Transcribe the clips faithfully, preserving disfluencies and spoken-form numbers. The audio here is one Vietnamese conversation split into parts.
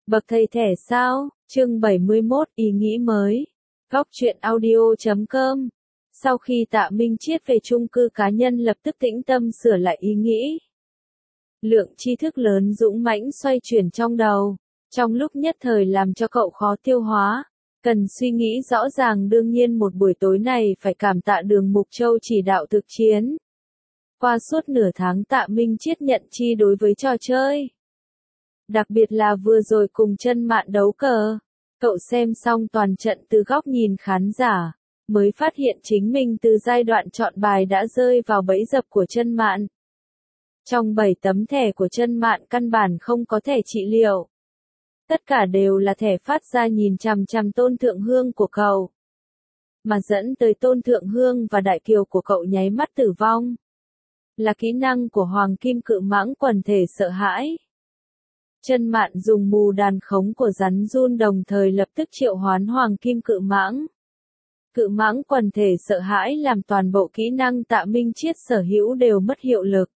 Bậc thầy thẻ sao? Chương bảy mươi mốt, ý nghĩ mới. Góc truyện audio chấm com. Sau khi Tạ Minh Chiết về chung cư cá nhân lập tức tĩnh tâm sửa lại ý nghĩ. Lượng tri thức lớn dũng mãnh xoay chuyển trong đầu, trong lúc nhất thời làm cho cậu khó tiêu hóa. Cần suy nghĩ rõ ràng, đương nhiên một buổi tối này phải cảm tạ Đường Mục Châu chỉ đạo thực chiến. Qua suốt nửa tháng Tạ Minh Chiết nhận chi đối với trò chơi. Đặc biệt là vừa rồi cùng Chân Mạn đấu cờ. Cậu xem xong toàn trận từ góc nhìn khán giả, mới phát hiện chính mình từ giai đoạn chọn bài đã rơi vào bẫy dập của Chân Mạn. Trong bảy tấm thẻ của Chân Mạn căn bản không có thẻ trị liệu. Tất cả đều là thẻ phát ra nhìn chằm chằm Tôn Thượng Hương của cậu. Mà dẫn tới Tôn Thượng Hương và Đại Kiều của cậu nháy mắt tử vong. Là kỹ năng của Hoàng Kim Cự Mãng quần thể sợ hãi. Chân Mạn dùng mù đàn khống của rắn run đồng thời lập tức triệu hoán Hoàng Kim Cự Mãng. Cự Mãng quần thể sợ hãi làm toàn bộ kỹ năng Tạ Minh Chiết sở hữu đều mất hiệu lực.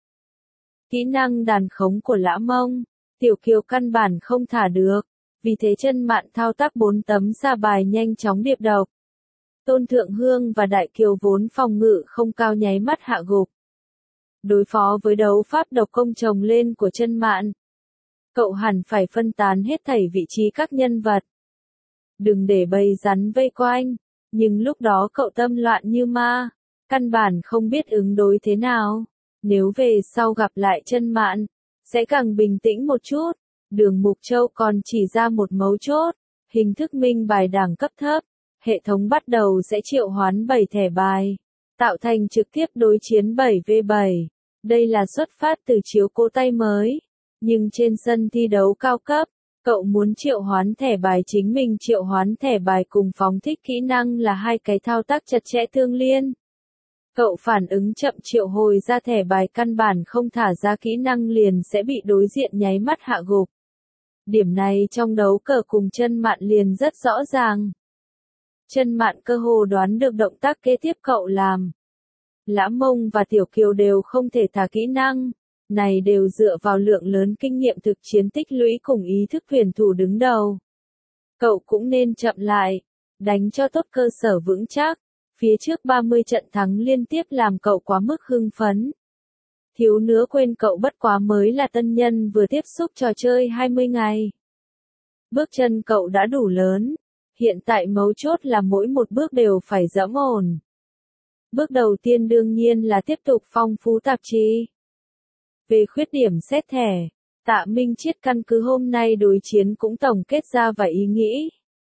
Kỹ năng đàn khống của Lã Mông, Tiểu Kiều căn bản không thả được, vì thế Chân Mạn thao tác bốn tấm ra bài nhanh chóng điệp độc. Tôn Thượng Hương và Đại Kiều vốn phòng ngự không cao nháy mắt hạ gục. Đối phó với đấu pháp độc công chồng lên của Chân Mạn, cậu hẳn phải phân tán hết thảy vị trí các nhân vật. Đừng để bầy rắn vây quanh, nhưng lúc đó cậu tâm loạn như ma, căn bản không biết ứng đối thế nào. Nếu về sau gặp lại Chân Mạn, sẽ càng bình tĩnh một chút. Đường Mục Châu còn chỉ ra một mấu chốt, hình thức minh bài đẳng cấp thấp, hệ thống bắt đầu sẽ triệu hoán bảy thẻ bài, tạo thành trực tiếp đối chiến bảy vs bảy. Đây là xuất phát từ chiếu cố tay mới. Nhưng trên sân thi đấu cao cấp, cậu muốn triệu hoán thẻ bài chính mình triệu hoán thẻ bài cùng phóng thích kỹ năng là hai cái thao tác chặt chẽ tương liên. Cậu phản ứng chậm triệu hồi ra thẻ bài căn bản không thả ra kỹ năng liền sẽ bị đối diện nháy mắt hạ gục. Điểm này trong đấu cờ cùng Chân Mạn liền rất rõ ràng. Chân Mạn cơ hồ đoán được động tác kế tiếp cậu làm. Lã Mông và Tiểu Kiều đều không thể thả kỹ năng. Này đều dựa vào lượng lớn kinh nghiệm thực chiến tích lũy cùng ý thức huyền thủ đứng đầu. Cậu cũng nên chậm lại, đánh cho tốt cơ sở vững chắc. Phía trước ba mươi trận thắng liên tiếp làm cậu quá mức hưng phấn. Thiếu nữa quên cậu bất quá mới là tân nhân vừa tiếp xúc trò chơi hai mươi ngày. Bước chân cậu đã đủ lớn, hiện tại mấu chốt là mỗi một bước đều phải dẫm ổn. Bước đầu tiên đương nhiên là tiếp tục phong phú tạp chí. Về khuyết điểm xét thẻ, Tạ Minh Chiết căn cứ hôm nay đối chiến cũng tổng kết ra vài ý nghĩ.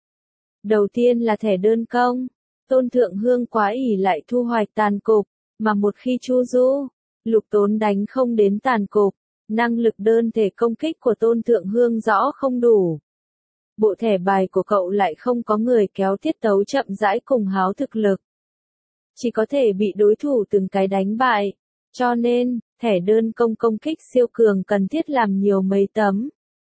Đầu tiên là thẻ đơn công, Tôn Thượng Hương quá ỷ lại thu hoạch tàn cục, mà một khi Chu Du, Lục Tốn đánh không đến tàn cục, năng lực đơn thể công kích của Tôn Thượng Hương rõ không đủ. Bộ thẻ bài của cậu lại không có người kéo tiết tấu chậm rãi cùng háo thực lực. Chỉ có thể bị đối thủ từng cái đánh bại, cho nên, thẻ đơn công công kích siêu cường cần thiết làm nhiều mấy tấm.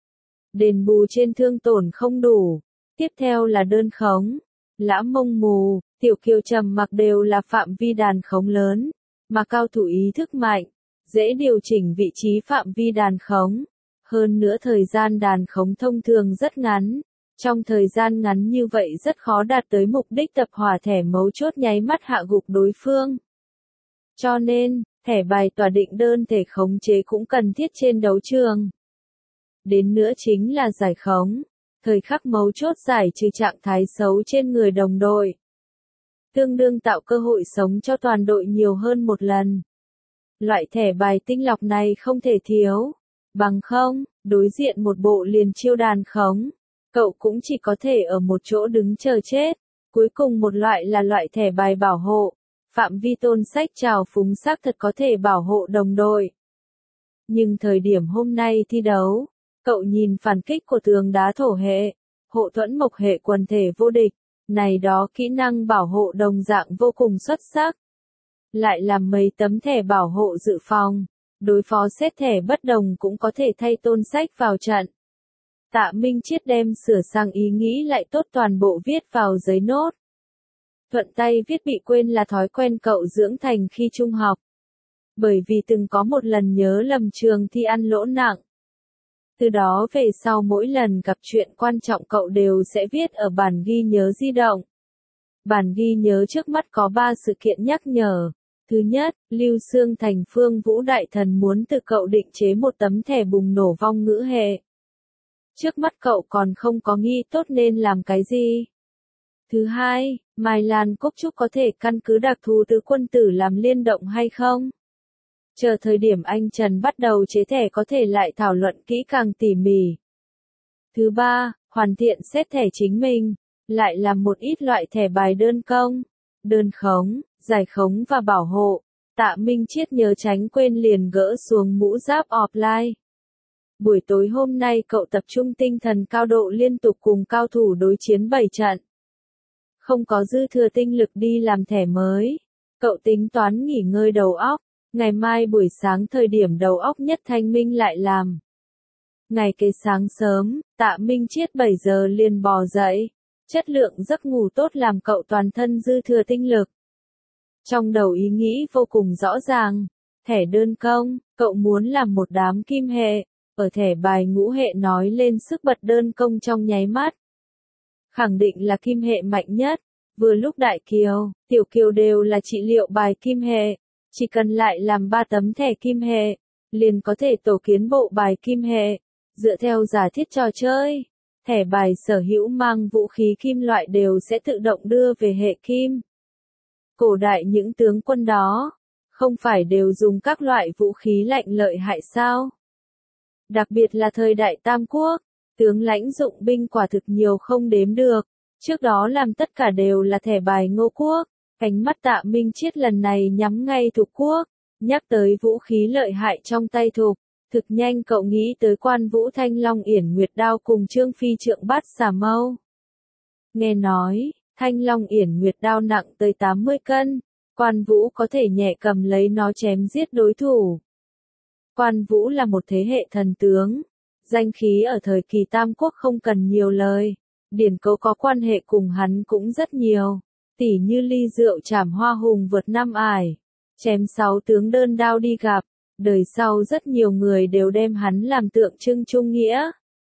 Đền bù trên thương tổn không đủ. Tiếp theo là đơn khống. Lã Mông mù, Tiểu Kiều trầm mặc đều là phạm vi đàn khống lớn, mà cao thủ ý thức mạnh, dễ điều chỉnh vị trí phạm vi đàn khống. Hơn nữa thời gian đàn khống thông thường rất ngắn. Trong thời gian ngắn như vậy rất khó đạt tới mục đích tập hỏa thẻ mấu chốt nháy mắt hạ gục đối phương. Cho nên, thẻ bài tỏa định đơn thể khống chế cũng cần thiết trên đấu trường. Đến nữa chính là giải khống, thời khắc mấu chốt giải trừ trạng thái xấu trên người đồng đội. Tương đương tạo cơ hội sống cho toàn đội nhiều hơn một lần. Loại thẻ bài tinh lọc này không thể thiếu. Bằng không, đối diện một bộ liền chiêu đàn khống, cậu cũng chỉ có thể ở một chỗ đứng chờ chết. Cuối cùng một loại là loại thẻ bài bảo hộ. Phạm vi tôn sách trào phúng xác thật có thể bảo hộ đồng đội. Nhưng thời điểm hôm nay thi đấu, cậu nhìn phản kích của tường đá thổ hệ, hộ thuẫn mộc hệ quần thể vô địch, này đó kỹ năng bảo hộ đồng dạng vô cùng xuất sắc. Lại làm mấy tấm thẻ bảo hộ dự phòng, đối phó xét thẻ bất đồng cũng có thể thay tôn sách vào trận. Tạ Minh Chiết đem sửa sang ý nghĩ lại tốt toàn bộ viết vào giấy nốt. Thuận tay viết bị quên là thói quen cậu dưỡng thành khi trung học. Bởi vì từng có một lần nhớ lầm trường thi ăn lỗ nặng. Từ đó về sau mỗi lần gặp chuyện quan trọng cậu đều sẽ viết ở bản ghi nhớ di động. Bản ghi nhớ trước mắt có ba sự kiện nhắc nhở. Thứ nhất, Lưu Xương Thành Phương Vũ Đại Thần muốn từ cậu định chế một tấm thẻ bùng nổ vong ngữ hệ. Trước mắt cậu còn không có nghĩ tốt nên làm cái gì. Thứ hai, Mai Lan Cốc Trúc có thể căn cứ đặc thù tứ quân tử làm liên động hay không? Chờ thời điểm anh Trần bắt đầu chế thẻ có thể lại thảo luận kỹ càng tỉ mỉ. Thứ ba, hoàn thiện xét thẻ chính mình, lại làm một ít loại thẻ bài đơn công, đơn khống, giải khống và bảo hộ. Tạ Minh Chiết nhớ tránh quên liền gỡ xuống mũ giáp offline. Buổi tối hôm nay cậu tập trung tinh thần cao độ liên tục cùng cao thủ đối chiến bảy trận. Không có dư thừa tinh lực đi làm thẻ mới. Cậu tính toán nghỉ ngơi đầu óc. Ngày mai buổi sáng thời điểm đầu óc nhất thanh minh lại làm. Ngày kế sáng sớm, Tạ Minh Chiết bảy giờ liền bò dậy. Chất lượng giấc ngủ tốt làm cậu toàn thân dư thừa tinh lực. Trong đầu ý nghĩ vô cùng rõ ràng. Thẻ đơn công, cậu muốn làm một đám kim hệ. Ở thẻ bài ngũ hệ nói lên sức bật đơn công trong nháy mắt. Khẳng định là kim hệ mạnh nhất. Vừa lúc Đại Kiều, Tiểu Kiều đều là trị liệu bài kim hệ. Chỉ cần lại làm ba tấm thẻ kim hệ, liền có thể tổ kiến bộ bài kim hệ. Dựa theo giả thiết trò chơi, thẻ bài sở hữu mang vũ khí kim loại đều sẽ tự động đưa về hệ kim. Cổ đại những tướng quân đó, không phải đều dùng các loại vũ khí lạnh lợi hại sao? Đặc biệt là thời đại Tam Quốc, tướng lãnh dụng binh quả thực nhiều không đếm được. Trước đó làm tất cả đều là thẻ bài Ngô Quốc. Cánh mắt Tạ Minh Chiết lần này nhắm ngay Thục Quốc, nhắc tới vũ khí lợi hại trong tay Thục, thực nhanh cậu nghĩ tới Quan Vũ Thanh Long Yển Nguyệt Đao cùng Trương Phi Trượng Bát Xà Mâu. Nghe nói, Thanh Long Yển Nguyệt Đao nặng tới tám mươi cân, Quan Vũ có thể nhẹ cầm lấy nó chém giết đối thủ. Quan Vũ là một thế hệ thần tướng, danh khí ở thời kỳ Tam Quốc không cần nhiều lời, điển cấu có quan hệ cùng hắn cũng rất nhiều. Tỉ như ly rượu trảm hoa hùng vượt năm ải, chém sáu tướng đơn đao đi gặp, đời sau rất nhiều người đều đem hắn làm tượng trưng trung nghĩa.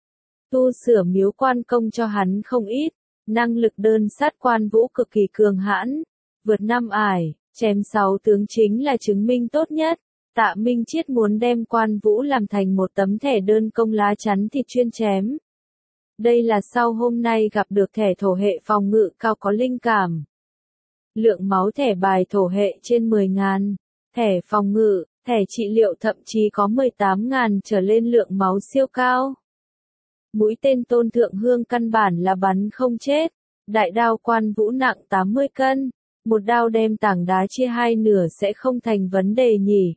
Tu sửa miếu quan công cho hắn không ít, năng lực đơn sát Quan Vũ cực kỳ cường hãn, vượt năm ải, chém sáu tướng chính là chứng minh tốt nhất. Tạ Minh Chiết muốn đem Quan Vũ làm thành một tấm thẻ đơn công lá chắn thịt chuyên chém. Đây là sau hôm nay gặp được thẻ thổ hệ phòng ngự cao có linh cảm. Lượng máu thẻ bài thổ hệ trên mười nghìn, thẻ phòng ngự, thẻ trị liệu thậm chí có mười tám nghìn trở lên lượng máu siêu cao. Mũi tên Tôn Thượng Hương căn bản là bắn không chết, đại đao Quan Vũ nặng tám mươi cân, một đao đem tảng đá chia hai nửa sẽ không thành vấn đề nhỉ.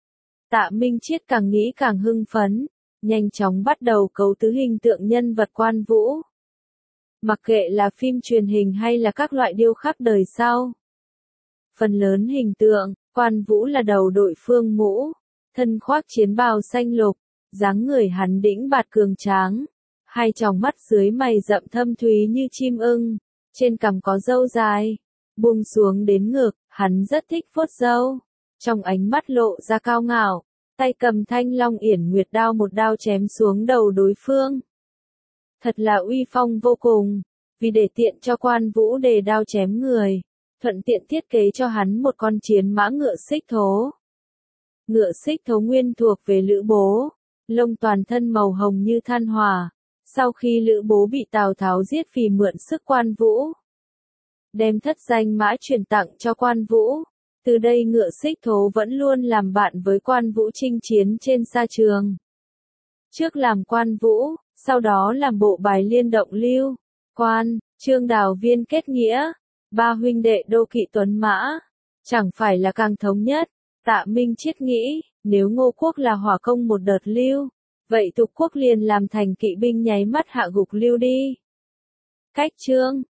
Tạ Minh Chiết càng nghĩ càng hưng phấn, nhanh chóng bắt đầu cấu tứ hình tượng nhân vật Quan Vũ. Mặc kệ là phim truyền hình hay là các loại điêu khắc đời sau. Phần lớn hình tượng, Quan Vũ là đầu đội phương mũ, thân khoác chiến bào xanh lục, dáng người hắn đĩnh bạt cường tráng, hai tròng mắt dưới mày rậm thâm thúy như chim ưng, trên cằm có râu dài, buông xuống đến ngực, hắn rất thích vuốt râu, trong ánh mắt lộ ra cao ngạo, tay cầm Thanh Long Yển Nguyệt Đao một đao chém xuống đầu đối phương. Thật là uy phong vô cùng, vì để tiện cho Quan Vũ đề đao chém người, thuận tiện thiết kế cho hắn một con chiến mã ngựa xích thố. Ngựa xích thố nguyên thuộc về Lữ Bố, lông toàn thân màu hồng như than hỏa, sau khi Lữ Bố bị Tào Tháo giết vì mượn sức Quan Vũ, đem thất danh mã truyền tặng cho Quan Vũ, từ đây ngựa xích thố vẫn luôn làm bạn với Quan Vũ chinh chiến trên sa trường. Trước làm Quan Vũ, sau đó làm bộ bài liên động Lưu, Quan, Trương Đào Viên kết nghĩa, ba huynh đệ đô kỵ tuấn mã, chẳng phải là càng thống nhất. Tạ Minh Chiết nghĩ, nếu Ngô Quốc là hỏa công một đợt Lưu, vậy Thục Quốc liền làm thành kỵ binh nháy mắt hạ gục Lưu đi. Cách chương